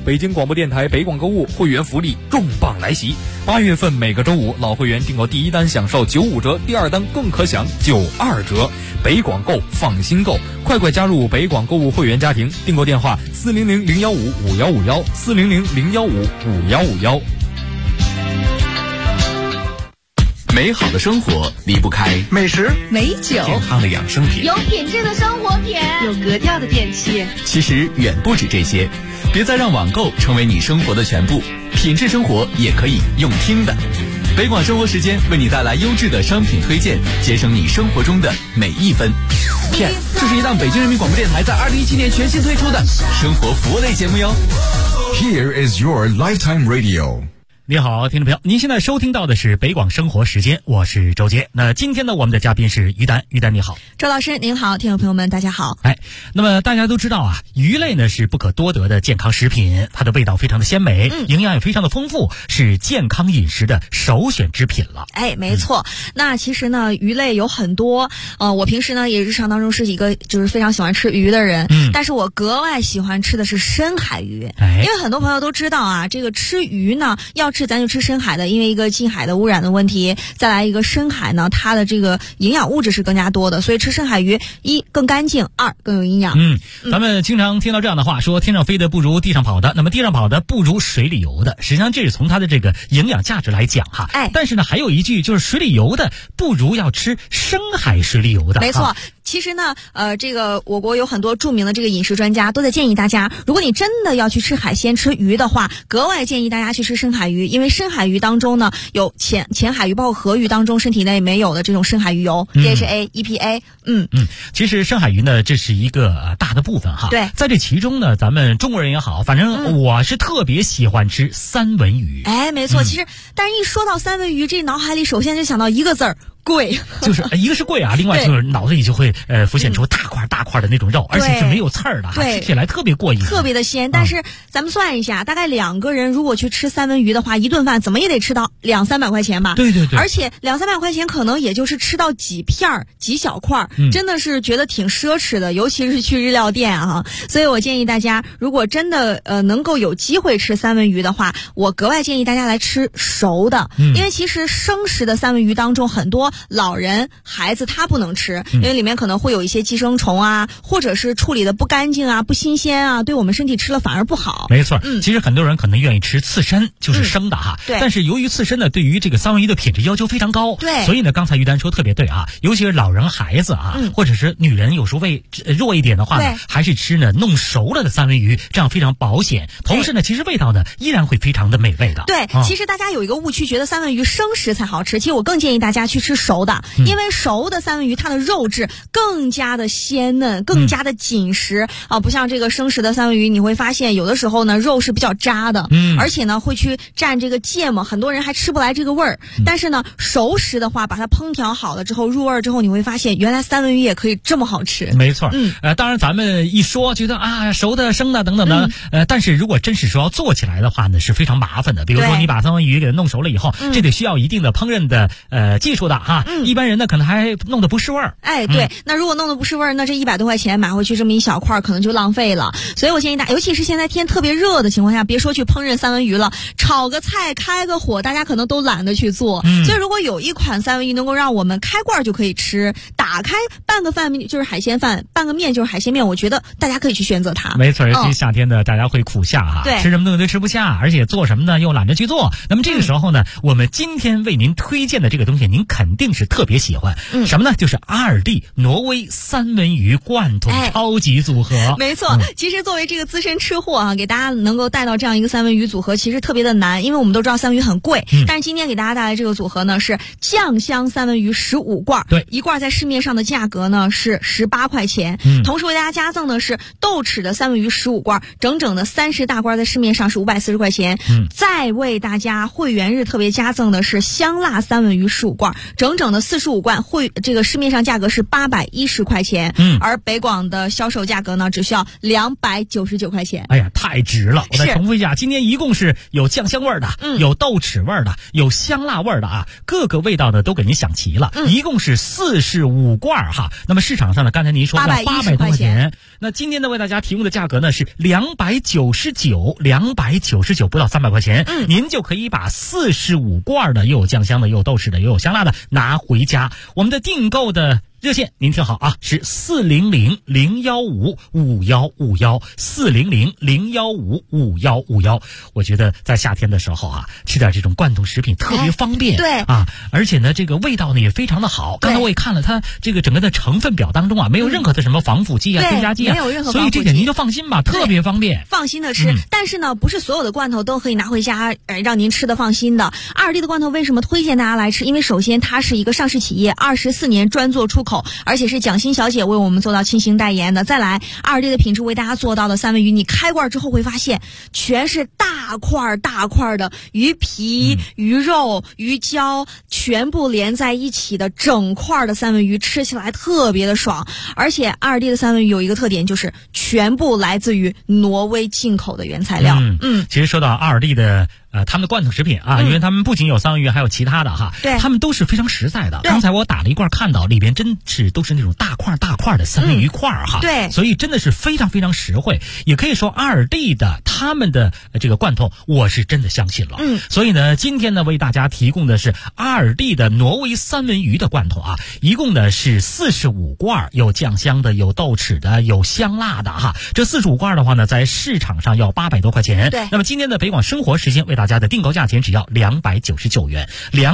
北京广播电台北广购物会员福利重磅来袭！8月份每个周五，老会员订购第一单享受95折，第二单更可享92折。北广购，放心购，快快加入北广购物会员家庭！订购电话400-015-5151，400-015-5151。 美好的生活离不开美食、 美酒、 健康的养生品， 有品质的生活品， 有格调的电器。 其实远不止这些，别再让网购成为你生活的全部，品质生活也可以用听的。北广生活时间为你带来优质的商品推荐，节省你生活中的每一分。这是一档北京人民广播电台在2017年全新推出的生活服务类节目哟。 Here is your lifetime radio。 你好，听众朋友，您现在收听到的是北广生活时间，我是周杰。那今天呢，我们的嘉宾是于丹，于丹你好。 周老师您好，听众朋友们大家好。 那么大家都知道啊，鱼类呢是不可多得的健康食品，它的味道非常的鲜美，营养也非常的丰富，是健康饮食的首选之品了。 没错。那其实呢，鱼类有很多，我平时呢也日常当中是一个就是非常喜欢吃鱼的人，但是我格外喜欢吃的是深海鱼，因为很多朋友都知道啊，这个吃鱼呢要吃咱就吃深海的，因为一个近海的污染的问题，再来一个深海呢它的这个营养物质是更加多的，所以吃深海鱼一更干净，二更有营养。 咱们经常听到这样的话，说天上飞的不如地上跑的，那么地上跑的不如水里游的，实际上这是从它的这个营养价值来讲哈。但是呢还有一句就是水里游的不如要吃深海水里游的。 没错。其实呢，这个我国有很多著名的这个饮食专家都在建议大家，如果你真的要去吃海鲜、吃鱼的话，格外建议大家去吃深海鱼，因为深海鱼当中呢有浅海鱼，包括河鱼当中身体内没有的这种深海鱼油 DHA、EPA。 其实深海鱼呢，这是一个大的部分哈。 对， 在这其中呢，咱们中国人也好，反正我是特别喜欢吃三文鱼。 没错。其实，但是一说到三文鱼，这脑海里首先就想到一个字儿。贵， 就是一个是贵啊，另外就是脑子里就会浮现出大块大块的那种肉，而且是没有刺儿的，吃起来特别过瘾， 特别的鲜。但是咱们算一下，大概2个人如果去吃三文鱼的话，一顿饭怎么也得吃到200-300块钱吧？ 对。 而且200-300块钱可能也就是吃到几片几小块，真的是觉得挺奢侈的，尤其是去日料店啊。所以我建议大家，如果真的能够有机会吃三文鱼的话，我格外建议大家来吃熟的，因为其实生食的三文鱼当中很多老人孩子他不能吃，因为里面可能会有一些寄生虫啊，或者是处理的不干净啊、不新鲜啊，对我们身体吃了反而不好。 没错。其实很多人可能愿意吃刺身，就是生的哈。但是由于刺身呢对于这个三文鱼的品质要求非常高，所以呢刚才于丹说特别对啊，尤其是老人孩子啊，或者是女人有时候胃弱一点的话呢，还是吃呢弄熟了的三文鱼，这样非常保险，同时呢其实味道呢依然会非常的美味的。 其实大家有一个误区，觉得三文鱼生食才好吃，其实我更建议大家去吃熟的，因为熟的三文鱼它的肉质更加的鲜嫩，更加的紧实不像这个生食的三文鱼，你会发现有的时候呢肉是比较渣的，而且呢会去蘸这个芥末，很多人还吃不来这个味儿。但是呢熟食的话，把它烹调好了之后入味之后，你会发现原来三文鱼也可以这么好吃。 没错。当然咱们一说觉得啊熟的生的等等的，但是如果真是说要做起来的话呢是非常麻烦的。比如说你把三文鱼给它弄熟了以后，这得需要一定的烹饪的技术的哈。一般人呢可能还弄得不是味儿。 那如果弄得不是味儿，那这100多块钱买回去这么一小块可能就浪费了。所以我建议大家，尤其是现在天特别热的情况下，别说去烹饪三文鱼了，炒个菜开个火大家可能都懒得去做。所以如果有一款三文鱼能够让我们开罐就可以吃，打开拌个饭就是海鲜饭，拌个面就是海鲜面，我觉得大家可以去选择它。 没错。尤其夏天的大家会苦下哈，吃什么东西都吃不下，而且做什么呢又懒得去做。那么这个时候呢，我们今天为您推荐的这个东西您肯定是特别喜欢。什么呢？就是阿尔蒂挪威三文鱼罐头超级组合。 没错。其实作为这个资深吃货给大家能够带到这样一个三文鱼组合其实特别的难，因为我们都知道三文鱼很贵，但是今天给大家带来这个组合呢是酱香三文鱼15罐，一罐在市面上的价格呢是18块钱，同时为大家加赠的是豆豉的三文鱼15罐，整整的30大罐在市面上是540块钱，再为大家会员日特别加赠的是香辣三文鱼15罐，整整整的45罐，这个市面上价格是810块钱，而北广的销售价格呢只需要299块钱。 哎呀，太值了！我再重复一下，今天一共是有酱香味的，有豆豉味的，有香辣味的啊，各个味道呢都给您想齐了，一共是45罐哈。那么市场上呢，刚才您说800多块钱，那今天呢为大家提供的价格呢是299，不到300块钱，您就可以把45罐的，又有酱香的，又有豆豉的，又有香辣的拿回家。我们的订购的热线您听好啊，是400-015-5151，400-015-5151。我觉得在夏天的时候啊，吃点这种罐头食品特别方便， 对啊，而且呢这个味道呢也非常的好。刚才我也看了它这个整个的成分表当中啊，没有任何的什么防腐剂啊、添加剂啊， 没有任何所以这点您就放心吧，特别方便， 放心的吃。但是呢，不是所有的罐头都可以拿回家让您吃的放心的。阿尔蒂的罐头为什么推荐大家来吃？因为首先它是一个上市企业，24年专做出口，而且是蒋欣小姐为我们做到亲情代言的。再来，阿尔蒂的品质为大家做到的三文鱼，你开罐之后会发现全是大块的鱼皮、鱼肉、鱼胶全部连在一起的整块的三文鱼，吃起来特别的爽。而且阿尔蒂的三文鱼有一个特点，就是全部来自于挪威进口的原材料。 其实说到阿尔蒂的他们的罐头食品啊，因为他们不仅有三文鱼，还有其他的哈， 对， 他们都是非常实在的。刚才我打了一罐，看到里边真是都是那种大块的三文鱼块哈， 对， 所以真的是非常非常实惠。也可以说阿尔蒂的他们的这个罐头，我是真的相信了。所以呢，今天呢为大家提供的是阿尔蒂的挪威三文鱼的罐头啊，一共呢是45罐，有酱香的，有豆豉的，有香辣的哈。这45罐的话呢，在市场上要800多块钱。 对， 那么今天的北广生活时间为大家的订购价钱只要299元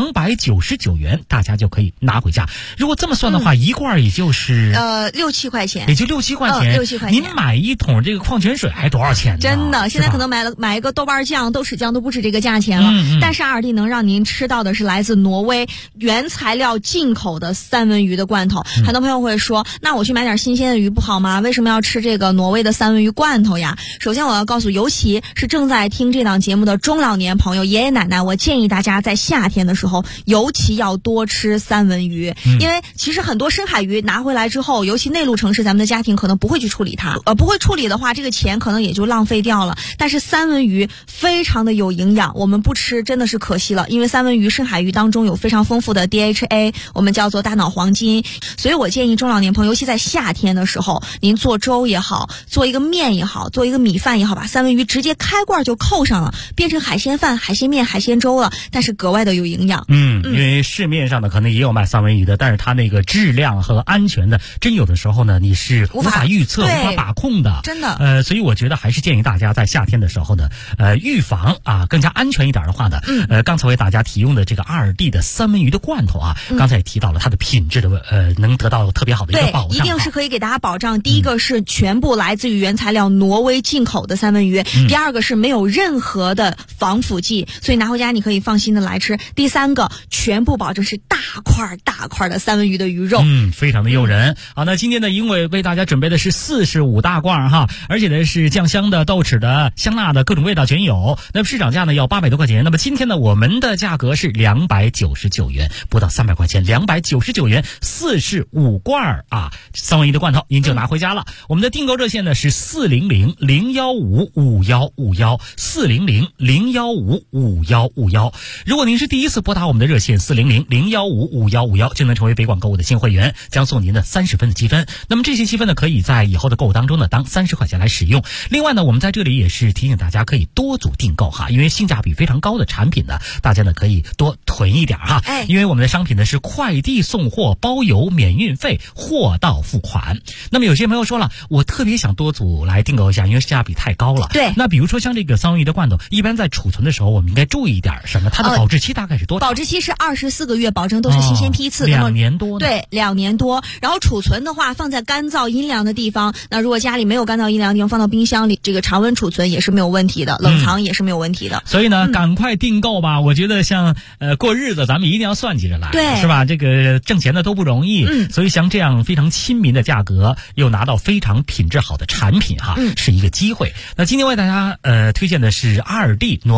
，299元大家就可以拿回家。如果这么算的话，一罐也就是 6-7块钱， 也就6-7块钱。 6-7块钱， 您买一桶这个矿泉水还多少钱呢？ 真的，现在可能买一个豆瓣酱、豆豉酱都不止这个价钱了。但是阿尔蒂能让您吃到的是来自挪威原材料进口的三文鱼的罐头。很多朋友会说，那我去买点新鲜的鱼不好吗？为什么要吃这个挪威的三文鱼罐头呀？首先我要告诉，尤其是正在听这档节目的中老年朋友、爷爷奶奶，我建议大家在夏天的时候尤其要多吃三文鱼。因为其实很多深海鱼拿回来之后，尤其内陆城市，咱们的家庭可能不会去处理它，不会处理的话，这个钱可能也就浪费掉了。但是三文鱼非常的有营养，我们不吃真的是可惜了。因为三文鱼、深海鱼当中有非常丰富的 DHA， 我们叫做大脑黄金。所以我建议中老年朋友，尤其在夏天的时候，您做粥也好，做一个面也好，做一个米饭也好，把三文鱼直接开罐就扣上了，变成海鲜饭、海鲜面、海鲜粥了，但是格外的有营养。 因为市面上呢可能也有卖三文鱼的，但是它那个质量和安全的，真有的时候呢你是无法预测、无法把控的， 真的。 所以我觉得还是建议大家在夏天的时候呢，预防啊更加安全一点的话呢，刚才为大家提供的这个阿尔蒂的三文鱼的罐头啊，刚才也提到了它的品质的能得到特别好的一个保障， 一定是可以给大家保障。第一个是全部来自于原材料挪威进口的三文鱼，第二个是没有任何的防腐剂，所以拿回家你可以放心的来吃。第三个，全部保证是大块的三文鱼的鱼肉， 非常的诱人。好，那今天呢，因为为大家准备的是45大罐哈，而且呢是酱香的、豆豉的、香辣的，各种味道全有。那么市场价呢要800多块钱，那么今天呢我们的价格是299元，不到300块钱，299元45罐啊三文鱼的罐头您就拿回家了。我们的订购热线呢是400-015-5151，400-015-5151。如果您是第一次拨打我们的热线400-015-5151，就能成为北广购物的新会员，将送您的30分的积分。那么这些积分呢，可以在以后的购物当中呢当30块钱来使用。另外呢，我们在这里也是提醒大家可以多组订购哈，因为性价比非常高的产品呢，大家呢可以多囤一点哈。因为我们的商品呢是快递送货包邮免运费，货到付款。那么有些朋友说了，我特别想多组来订购一下，因为性价比太高了。 对， 那比如说像这个三文鱼的罐头，一般在储存的时候我们应该注意一点什么？它的保质期大概是多长？ 保质期是24个月，保证都是新鲜批次。 2年多。 对，2年多。然后储存的话，放在干燥阴凉的地方。那如果家里没有干燥阴凉的地方，放到冰箱里，这个常温储存也是没有问题的，冷藏也是没有问题的。 所以呢，赶快订购吧！我觉得像过日子，咱们一定要算计着来， 对， 是吧？这个挣钱的都不容易，所以像这样非常亲民的价格，又拿到非常品质好的产品哈，是一个机会。那今天为大家推荐的是阿尔蒂挪威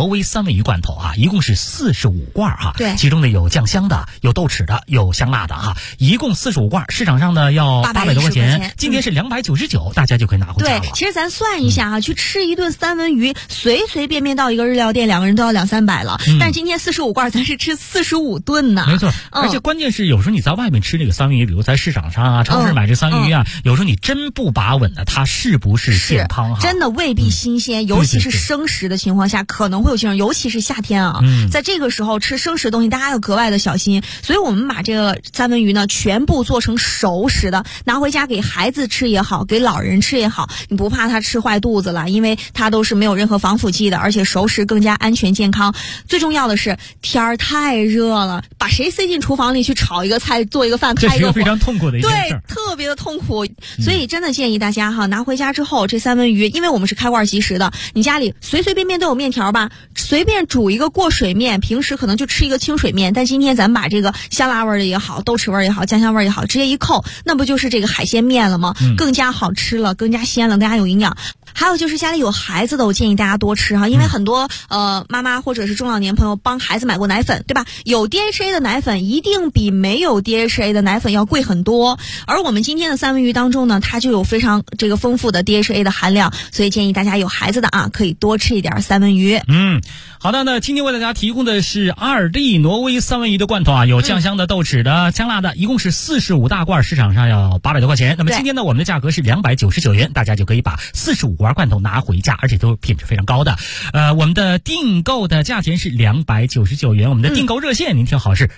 挪威三文鱼罐头啊，一共是45罐哈。 对， 其中呢有酱香的，有豆豉的，有香辣的哈，一共45罐，市场上呢要800多块钱，今天是299，大家就可以拿回家了。 对，其实咱算一下啊，去吃一顿三文鱼，随随便便到一个日料店，2个人都要200-300了。但是今天45罐，咱是吃45顿呢。 没错，而且关键是有时候你在外面吃这个三文鱼，比如在市场上啊、超市买这三文鱼啊，有时候你真不把稳的，它是不是健康哈？ 真的未必新鲜，尤其是生食的情况下，可能会有腥，尤其是夏天啊，在这个时候吃生食的东西，大家要格外的小心。所以我们把这个三文鱼呢，全部做成熟食的，拿回家给孩子吃也好，给老人吃也好，你不怕他吃坏肚子了，因为它都是没有任何防腐剂的，而且熟食更加安全健康。最重要的是天儿太热了，把谁塞进厨房里去炒一个菜、做一个饭、开一个火， 这是非常痛苦的一件事， 对，特别的痛苦。所以真的建议大家哈，拿回家之后这三文鱼，因为我们是开罐即食的，你家里随随便便都有面条吧，随便煮一个过水面，平时可能就吃一个清水面，但今天咱们把这个香辣味的也好，豆豉味也好，酱香味也好，直接一扣，那不就是这个海鲜面了吗？更加好吃了，更加鲜了，更加有营养。还有就是家里有孩子的，我建议大家多吃哈，因为很多妈妈或者是中老年朋友帮孩子买过奶粉，对吧？有 DHA 的奶粉一定比没有 DHA 的奶粉要贵很多，而我们今天的三文鱼当中呢，它就有非常这个丰富的 DHA 的含量，所以建议大家有孩子的啊，可以多吃一点三文鱼。 好的，那今天为大家提供的是2D 挪威三文鱼的罐头啊，有酱香的、豆豉的、香辣的，一共是45大罐，市场上要800多块钱。那么今天呢，我们的价格是299元，大家就可以把45罐罐头拿回家，而且都是品质非常高的。我们的订购的价钱是299元，我们的订购热线您听好是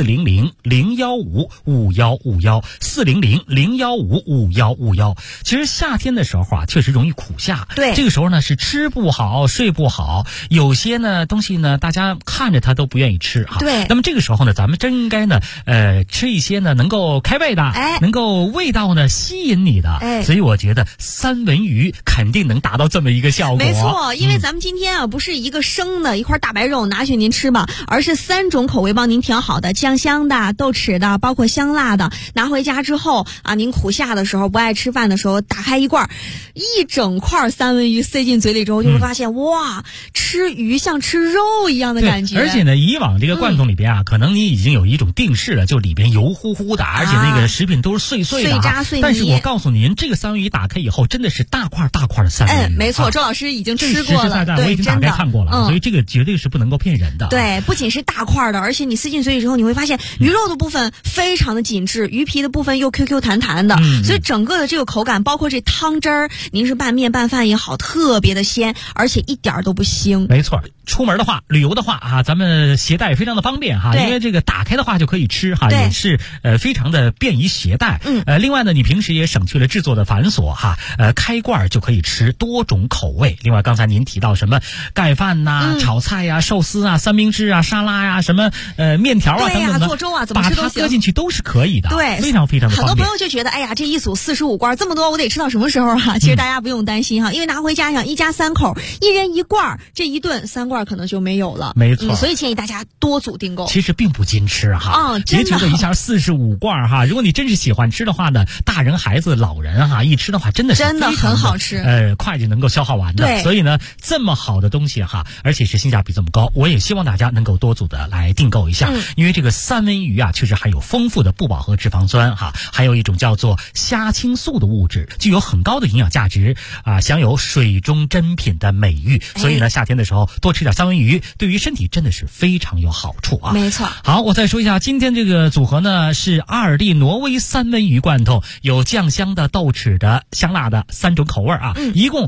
400-015-5151，400-015-5151。其实夏天的时候啊，确实容易苦夏， 对， 这个时候呢是吃不好、睡不好，有些呢东西呢大家看着它都不愿意吃啊。 对， 那么这个时候呢，咱们真应该呢吃一些呢能够开胃的，能够味道呢吸引你的。所以我觉得三文鱼肯定能达到这么一个效果。 没错，因为咱们今天啊不是一个生的一块大白肉拿去您吃吧，而是3种口味帮您调好的，酱香的、豆豉的，包括香辣的。拿回家之后啊，您苦夏的时候不爱吃饭的时候，打开一罐，一整块三文鱼塞进嘴里之后，就会发现哇，吃鱼像吃肉一样的感觉。 而且呢，以往这个罐头里边啊，可能你已经有一种定式了，就里边油乎乎的，而且那个食品都是碎碎的、 碎渣碎泥。 但是我告诉您，这个三文鱼打开以后，真的是大块大块的三文鱼。 没错，周老师已经吃过了， 实实在在我已经打开看过了，所以这个绝对是不能够骗人的。 对，不仅是大块的，而且你塞进嘴里之后，你会发现鱼肉的部分非常的紧致，鱼皮的部分又 QQ 弹弹的，所以整个的这个口感，包括这汤汁儿，您是拌面拌饭也好，特别的鲜，而且一点都不腥。 没错，出门的话、旅游的话啊，咱们携带非常的方便哈，因为这个打开的话就可以吃哈，也是非常的便于携带。另外呢，你平时也省去了制作的繁琐哈，开罐就可以吃多种口味。另外刚才您提到什么盖饭呐、炒菜呀、寿司啊、三明治啊、沙拉呀、什么面条啊等等的， 做粥啊，怎么吃都行， 把它搁进去都是可以的。 对， 非常非常的方便。 很多朋友就觉得，哎呀，这一组45罐这么多，我得吃到什么时候啊？其实大家不用担心哈，因为拿回家想一家3口，一人1罐，这一顿3罐可能就没有了。 没错， 所以建议大家多组订购。 其实并不禁吃哈，别觉得一下45罐哈。如果你真是喜欢吃的话呢，大人、孩子、老人哈，一吃的话真的是真的很好吃， 快就能够消耗完的。所以呢，这么好的东西哈，而且是性价比这么高，我也希望大家能够多组的来订购一下，因为这个三文鱼啊，确实含有丰富的不饱和脂肪酸哈，还有一种叫做虾青素的物质，具有很高的营养价值啊，享有水中珍品的美誉。所以呢，夏天的时候多吃点三文鱼，对于身体真的是非常有好处啊。 没错。 好，我再说一下，今天这个组合呢是2D 挪威三文鱼罐头，有酱香的、豆豉的、香辣的3种口味啊，一共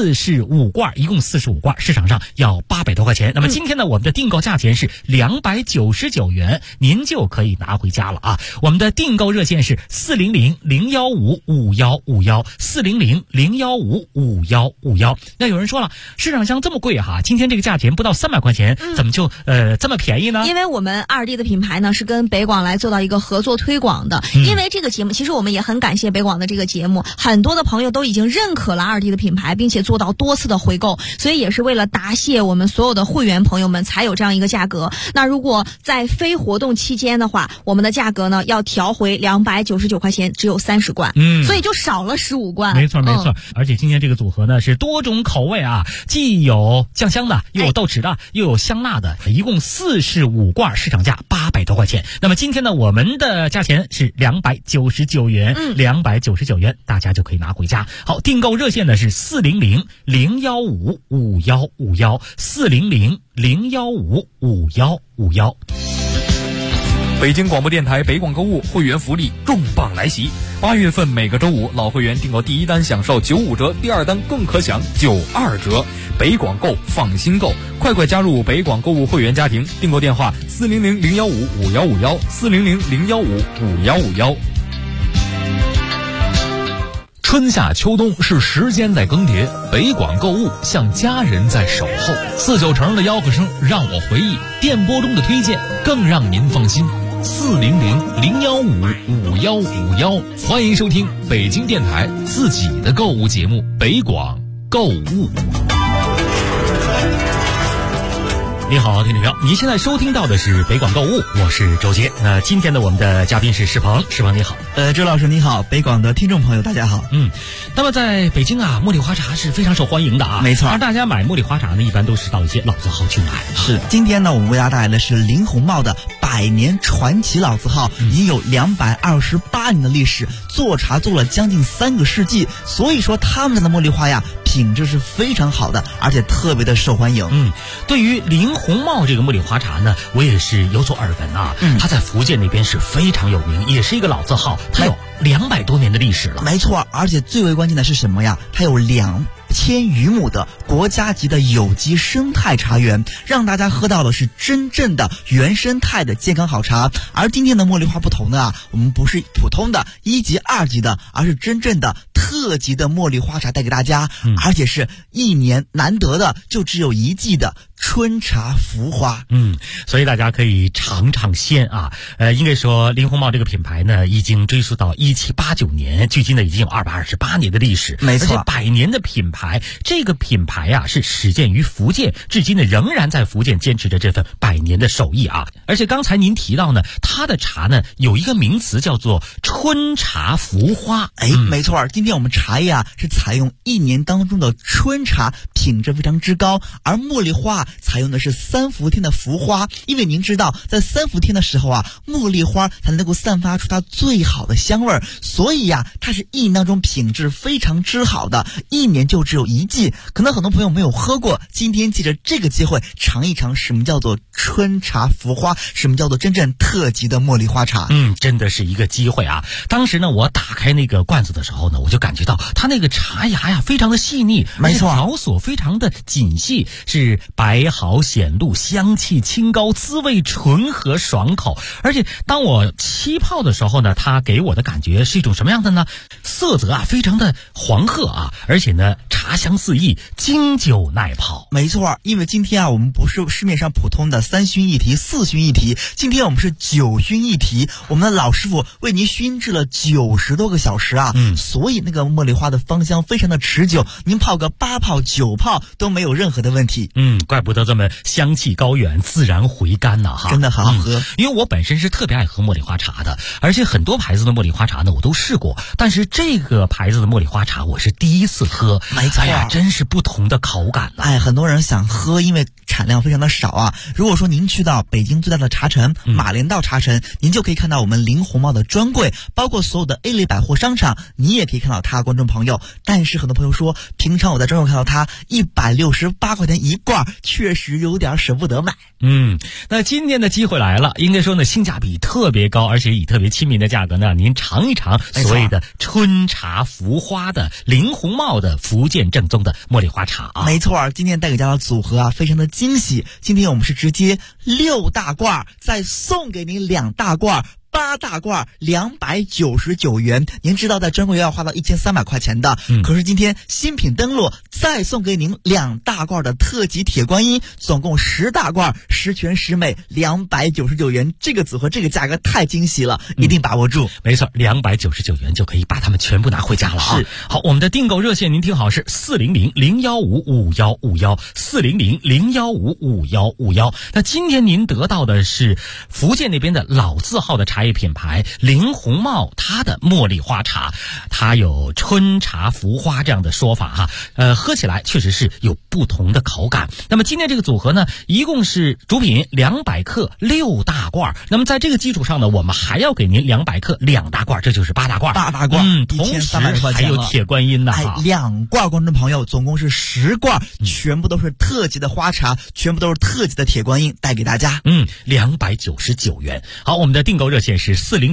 45罐，市场上要800多块钱。那么今天呢，我们的订购价钱是299元，您就可以拿回家了啊。我们的订购热线是400-015-5151，400-015-5151。那有人说了，市场上这么贵哈，今天这个价钱不到300块钱，怎么就这么便宜呢？ 因为我们2D 的品牌呢是跟北广来做到一个合作推广的，因为这个节目其实我们也很感谢北广的这个节目，很多的朋友都已经认可了2D 的品牌，并且做到多次的回购，所以也是为了答谢我们所有的会员朋友们才有这样一个价格。那如果在非活动期间的话，我们的价格呢要调回299块钱，只有30罐，所以就少了15罐。 没错没错，而且今天这个组合呢是多种口味啊，既有酱香的，又有豆豉的，又有香辣的，一共4式5罐，市场价800多块钱。那么今天呢，我们的价钱是299元，299元，大家就可以拿回家。好，订购热线呢是400-015-5151，400-015-5151。 北京广播电台北广购物会员福利重磅来袭！8月份每个周五，老会员订购第一单享受95折，第二单更可享92折。北广购，放心购，快加入北广购物会员家庭！订购电话400-015-5151，400-015-5151。 春夏秋冬是时间在更迭，北广购物像家人在守候。49成的吆喝声让我回忆，电波中的推荐更让您放心。400-015-5151，欢迎收听北京电台自己的购物节目北广购物。 你好，听众朋友，您现在收听到的是北广购物，我是周杰。那今天的我们的嘉宾是石鹏，石鹏你好。 周老师你好，北广的听众朋友大家好。 那么在北京啊，茉莉花茶是非常受欢迎的啊， 没错。 而大家买茉莉花茶呢，一般都是到一些老字号去买。 是，今天呢，我们为大家带来的是林红帽的100年传奇老字号，已经有228年的历史，做茶做了将近3个世纪，所以说他们家的茉莉花呀，品质是非常好的，而且特别的受欢迎。 对于林红帽这个茉莉花茶呢，我也是有所耳闻啊。它在福建那边是非常有名，也是一个老字号，它有200多年的历史了。 没错，而且最为关键的是什么呀？它有2000余亩的国家级的有机生态茶园，让大家喝到的是真正的原生态的健康好茶。而今天的茉莉花不同的啊，我们不是普通的1级2级的，而是真正的特级的茉莉花茶带给大家，而且是1年难得的就只有1季的春茶福花。 所以大家可以尝尝鲜啊。应该说林红帽这个品牌呢，已经追溯到1789年，距今呢已经有228年的历史。 没错， 而且100年的品牌，这个品牌啊是始建于福建，至今呢仍然在福建坚持着这份100年的手艺啊。而且刚才您提到呢，它的茶呢有一个名词叫做春茶福花。 没错，今天我们茶叶啊是采用1年当中的春茶，品质非常之高，而茉莉花采用的是3伏天的福花。因为您知道，在3伏天的时候啊，茉莉花才能够散发出它最好的香味儿，所以呀，它是1年当中品质非常之好的，1年就只有1季。可能很多朋友没有喝过，今天借着这个机会尝一尝什么叫做春茶福花，什么叫做真正特级的茉莉花茶。 真的是一个机会啊。当时呢，我打开那个罐子的时候呢，我就感觉到它那个茶芽呀非常的细腻， 没错， 条索非常的紧细，是白毫显露，香气清高，滋味醇和爽口。而且当我沏泡的时候呢，它给我的感觉是一种什么样的呢？色泽啊非常的黄褐啊，而且呢茶香四溢，经久耐泡。 没错，因为今天啊，我们不是市面上普通的3熏一提、4熏一提，今天我们是9熏一提。我们的老师傅为您熏制了90多个小时啊，所以那个茉莉花的芳香非常的持久，您泡个8泡9泡都没有任何的问题。 怪不得这么香气高远，自然回甘呐哈， 真的好好喝。 因为我本身是特别爱喝茉莉花茶的，而且很多牌子的茉莉花茶呢我都试过，但是这个牌子的茉莉花茶我是第一次喝。 没错， 真是不同的口感了。 很多人想喝，因为产量非常的少啊。如果说您去到北京最大的茶城马连道茶城，您就可以看到我们林红帽的专柜，包括所有的 A 类百货商场，你也可以看到它。观众朋友，但是很多朋友说，平常我在专柜看到它168块钱一罐，确实有点舍不得买。 那今天的机会来了，应该说呢性价比特别高，而且以特别亲民的价格呢，您尝一尝所谓的春茶福花的林红帽的福建正宗的茉莉花茶啊。 没错，今天带给大家的组合啊非常的惊喜。今天我们是直接6大罐，再送给您2大罐，8大罐299元。您知道在专柜要花到1300块钱的，可是今天新品登陆，再送给您2大罐的特级铁观音，总共10大罐10全10美299元。这个组合这个价格太惊喜了，一定把握住。 没错，299元就可以把它们全部拿回家了啊。好，我们的订购热线您听好，是400-015-5151 400-015-5151。那今天您得到的是福建那边的老字号的茶茶叶品牌林红帽，它的茉莉花茶，它有春茶浮花这样的说法哈。喝起来确实是有不同的口感。那么今天这个组合呢，一共是主品200克6大罐。那么在这个基础上呢，我们还要给您200克2大罐，这就是8大罐。 8大罐， 同时还有铁观音的哈。 2罐，观众朋友，总共是10罐，全部都是特级的花茶，全部都是特级的铁观音，带给大家。 299元。好，我们的订购热线是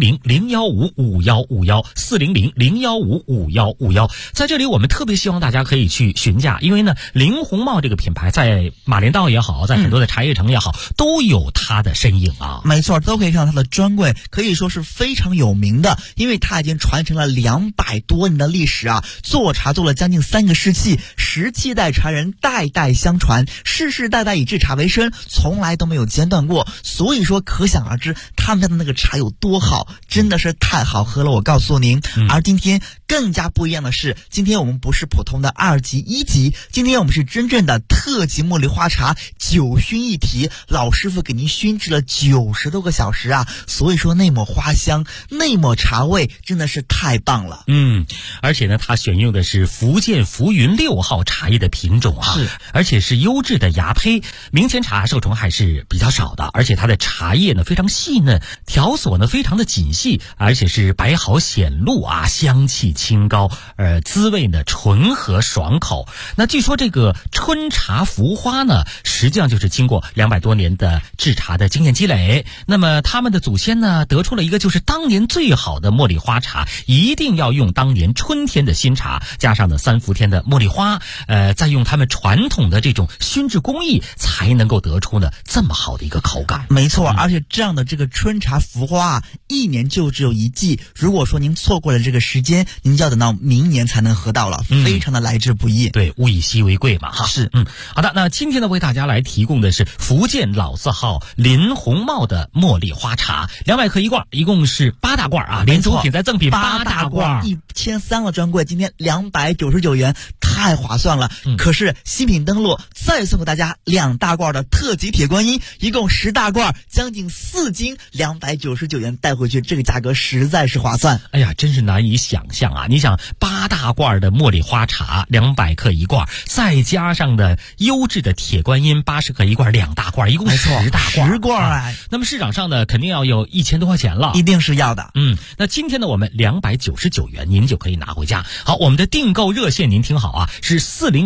400-015-5151，400-015-5151。在这里我们特别希望大家可以去询价，因为呢，林红帽这个品牌在马连道也好，在很多的茶叶城也好，都有它的身影啊。 没错，都可以看到它的专柜，可以说是非常有名的，因为它已经传承了200多年的历史啊，做茶做了将近3个世纪，17代茶人代代相传，世世代代以制茶为生，从来都没有间断过。所以说可想而知他们家的那个茶有多好，真的是太好喝了，我告诉您。而今天更加不一样的是，今天我们不是普通的2级1级，今天我们是真正的特级茉莉花茶，9熏1提，老师傅给您熏制了90多个小时啊，所以说那抹花香，那抹茶味真的是太棒了。 而且呢，它选用的是福建浮云6号茶叶的品种啊，而且是优质的芽胚，明前茶受虫还是比较少的，而且它的茶叶呢非常细嫩，条索呢非常的紧细，而且是白毫显露啊，香气清高，滋味呢醇和爽口。那据说这个春茶浮花呢，实际上就是经过200多年的制茶的经验积累，那么他们的祖先呢得出了一个就是当年最好的茉莉花茶，一定要用当年春天的新茶，加上呢3伏天的茉莉花，再用他们传统的这种熏制工艺，才能够得出呢这么好的一个口感。 没错，而且这样的这个春茶浮花啊，一年就只有1季，如果说您错过了这个时间，您就要等到明年才能喝到了，非常的来之不易。 对，物以稀为贵嘛哈。 是， 好的，那今天呢为大家来提供的是福建老字号林红帽的茉莉花茶，200克1罐，一共是8大罐啊，连主品再赠品8大罐 ，1300个专柜，今天299元，太划算了。可是新品登录，再送给大家2大罐的特级铁观音，一共10大罐，将近4斤，299元带回去，这个价格实在是划算。 哎呀，真是难以想象啊！你想8大罐的茉莉花茶200克1罐，再加上的优质的铁观音80克1罐，2大罐，一共10大罐 ，10罐。 那么市场上呢，肯定要有1000多块钱了， 一定是要的。 那今天呢，我们299元您就可以拿回家。好，我们的订购热线您听好啊，是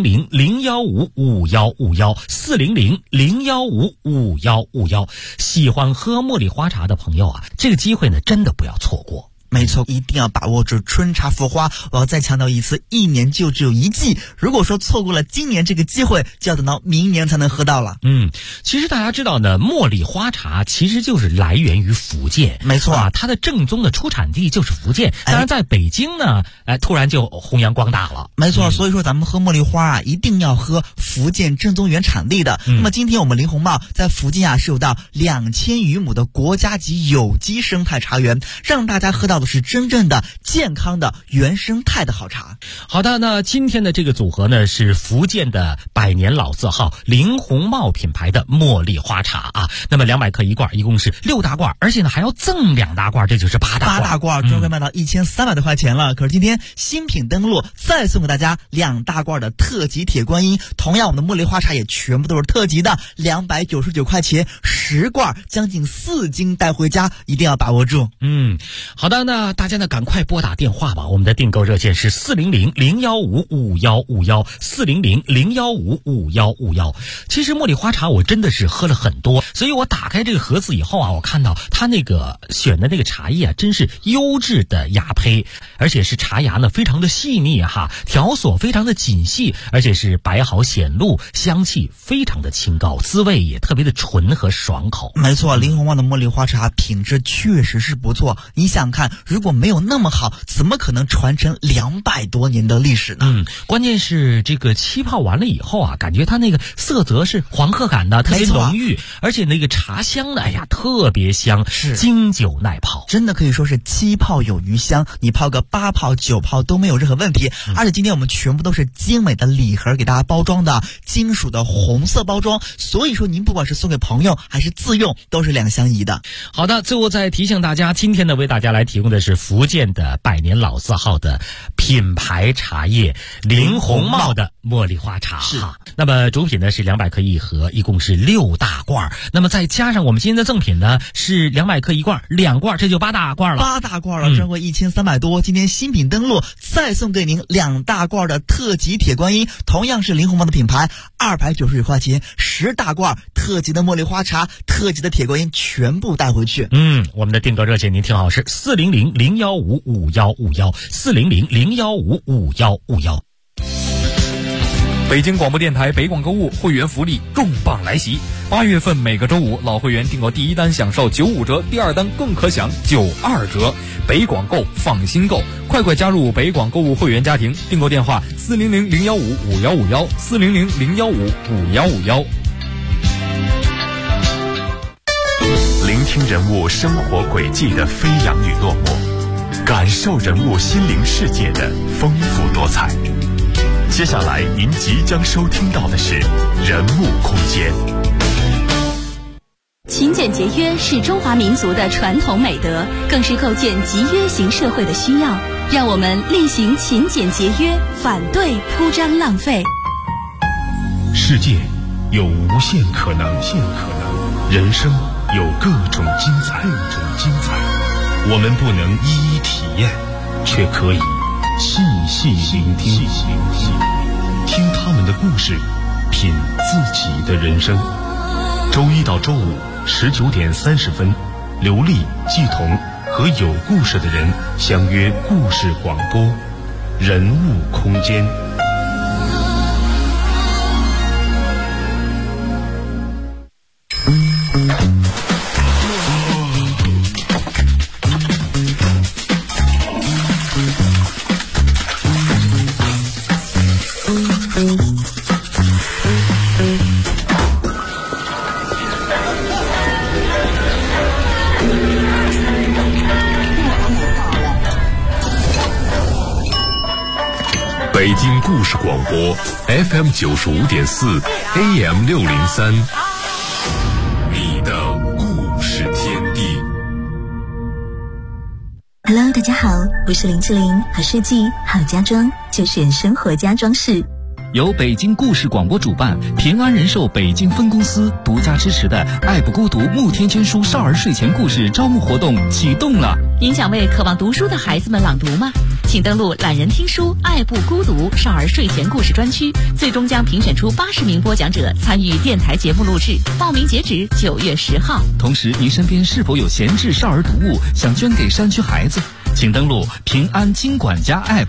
400-015-5151，400-015-5151。喜欢喝茉莉花茶的朋友啊，这个机会呢真的不要错过。 没错，一定要把握住春茶浮花。我要再强调一次，一年就只有1季，如果说错过了今年这个机会，就要等到明年才能喝到了。 其实大家知道呢，茉莉花茶其实就是来源于福建， 没错啊，它的正宗的出产地就是福建。当然在北京呢，突然就弘扬光大了。 没错，所以说咱们喝茉莉花啊，一定要喝福建正宗原产地的。那么今天我们林红帽在福建啊是有到2000余亩的国家级有机生态茶园，让大家喝到的是真正的健康的原生态的好茶。 好的，那今天的这个组合呢是福建的100年老字号林红帽品牌的茉莉花茶啊。那么200克1罐，一共是6大罐，而且呢还要赠2大罐，这就是8大罐。 专柜卖到1300多块钱了。可是今天新品登录，再送给大家2大罐的特级铁观音，同样我们的茉莉花茶也全部都是特级的，299块钱10罐，将近4斤带回家，一定要把握住。 好的，那大家呢赶快拨打电话吧，我们的订购热线是400-015-5151，400-015-5151。其实茉莉花茶我真的是喝了很多，所以我打开这个盒子以后啊，我看到它那个选的那个茶叶啊，真是优质的芽胚，而且是茶芽呢非常的细腻哈，条索非常的紧细，而且是白毫显露，香气非常的清高，滋味也特别的醇和爽口。 没错，林红帽的茉莉花茶品质确实是不错。你想看， 如果没有那么好，怎么可能传承200多年的历史呢？ 关键是这个气泡完了以后啊，感觉它那个色泽是黄褐感的，特别浓郁，而且那个茶香的，哎呀，特别香，是经久耐泡， 真的可以说是7泡有余香，你泡个8泡9泡都没有任何问题。而且今天我们全部都是精美的礼盒给大家包装的，金属的红色包装，所以说您不管是送给朋友还是自用，都是2相宜的。 好的，最后再提醒大家，今天呢为大家来提供的是福建的百年老字号的品牌茶叶林红帽的茉莉花茶。 是， 那么主品呢是200克一盒，一共是6大罐，那么再加上我们今天的赠品呢是200克一罐，2罐，这就8大罐了。 8大罐了，专柜1300多，今天新品登陆，再送给您2大罐的特级铁观音，同样是林红帽的品牌，299块钱，10大罐特级的茉莉花茶，特级的铁观音全部带回去。 我们的订购热线您听好，是400-015-5151，400-015-5151。 北京广播电台北广购物会员福利重磅来袭，8月份每个周五老会员订购第一单享受95折，第二单更可享92折。北广购放心购，快快加入北广购物会员家庭，订购电话400-015-5151，400-015-5151。 聆听人物生活轨迹的飞扬与落寞，感受人物心灵世界的丰富多彩。接下来您即将收听到的是人物空间。 勤俭节约是中华民族的传统美德，更是构建集约型社会的需要。让我们力行勤俭节约，反对铺张浪费。 世界有无限可能，人生有各种精彩。我们不能一一体验，却可以细细聆听，听他们的故事，品自己的人生。周一到周五19点30分，刘丽、季彤和有故事的人相约故事广播，人物空间。 北京故事广播 FM 95.4 AM 603，你的故事天地。 Hello， 大家好，我是林志玲，好设计好家装就选生活家装饰。 由北京故事广播主办，平安人寿北京分公司独家支持的爱不孤独慕天捐书少儿睡前故事招募活动启动了。 您想为渴望读书的孩子们朗读吗？请登录懒人听书爱不孤独少儿睡前故事专区，最终将评选出80名播讲者参与电台节目录制，报名截止9月10号。 同时，您身边是否有闲置少儿读物想捐给山区孩子？请登录平安金管家 App。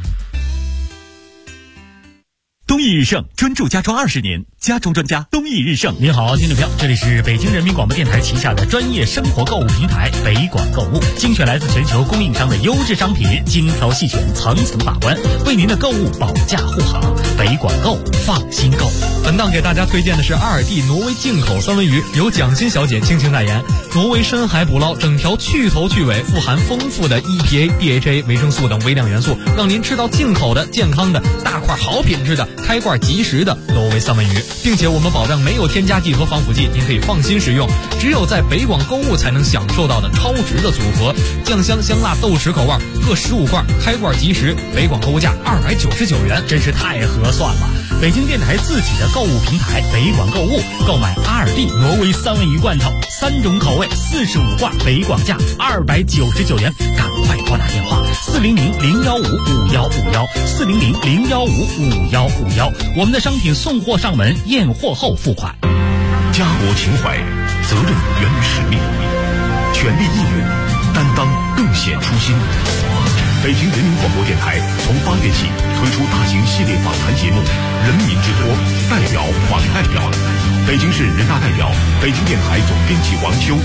东义日盛专注家装20年，家装专家东义日盛。 您好，听众朋友，这里是北京人民广播电台旗下的专业生活购物平台北广购物，精选来自全球供应商的优质商品，精挑细选，层层把关，为您的购物保驾护航。北广购，放心购。 本档给大家推荐的是阿尔蒂挪威进口三文鱼，由蒋欣小姐倾情代言。挪威深海捕捞，整条去头去尾，富含丰富的 EPA、DHA、维生素等微量元素，让您吃到进口的、健康的、大块好品质的、开罐即食的挪威三文鱼，并且我们保证没有添加剂和防腐剂，您可以放心食用。只有在北广购物才能享受到的超值的组合，酱香香辣豆豉口味各15罐，开罐即食，北广购物价299元， 真是太合算了。北京电台自己的购物平台北广购物，购买阿尔蒂挪威三文鱼罐头，3种口味，45罐，北广价299元，赶快拨打电话400-015-5151，400-015-5151，我们的商品送货上门，验货后付款。 家国情怀，责任源于使命，全力义勇，担当更显初心。北京人民广播电台从8月起推出大型系列访谈节目《人民之国》，代表访代表。北京市人大代表，北京电台总编辑王秋。